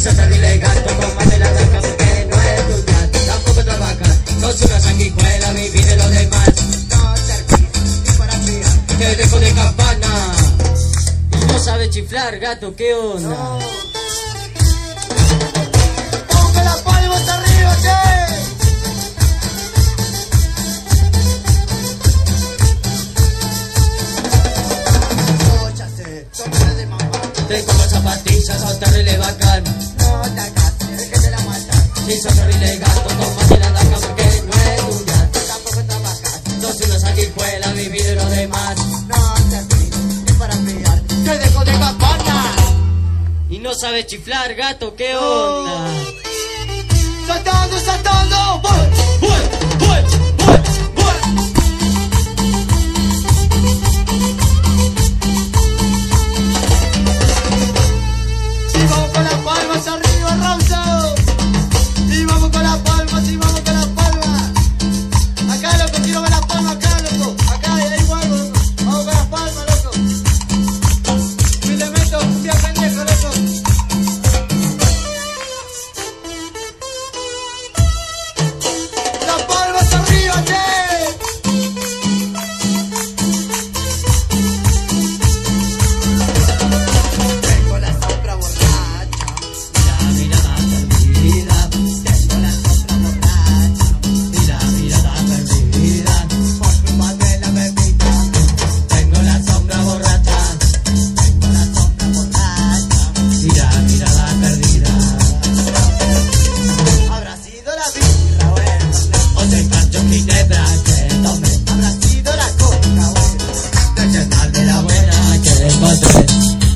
sos terrible gato, comate la taca porque no estudias, tampoco trabajas, sos una sanguijuela, vivir de los demás. No servís ni para fiar, te dejo de campana. Y no sabes chiflar, gato, ¿qué onda? No. ¡Ponga las palmas arriba, che! Te como zapatillas, sos terrible bacán. No te hagas, déjate la matar. Si sos terrible gato, tomate la daca porque no estudias, Tampoco trabajas, sos una sanguijuela, vivir de los demás. no servís ni para friar. Te dejo de campana. Y no sabes chiflar, gato, ¿qué onda? Saltando, saltando, voy.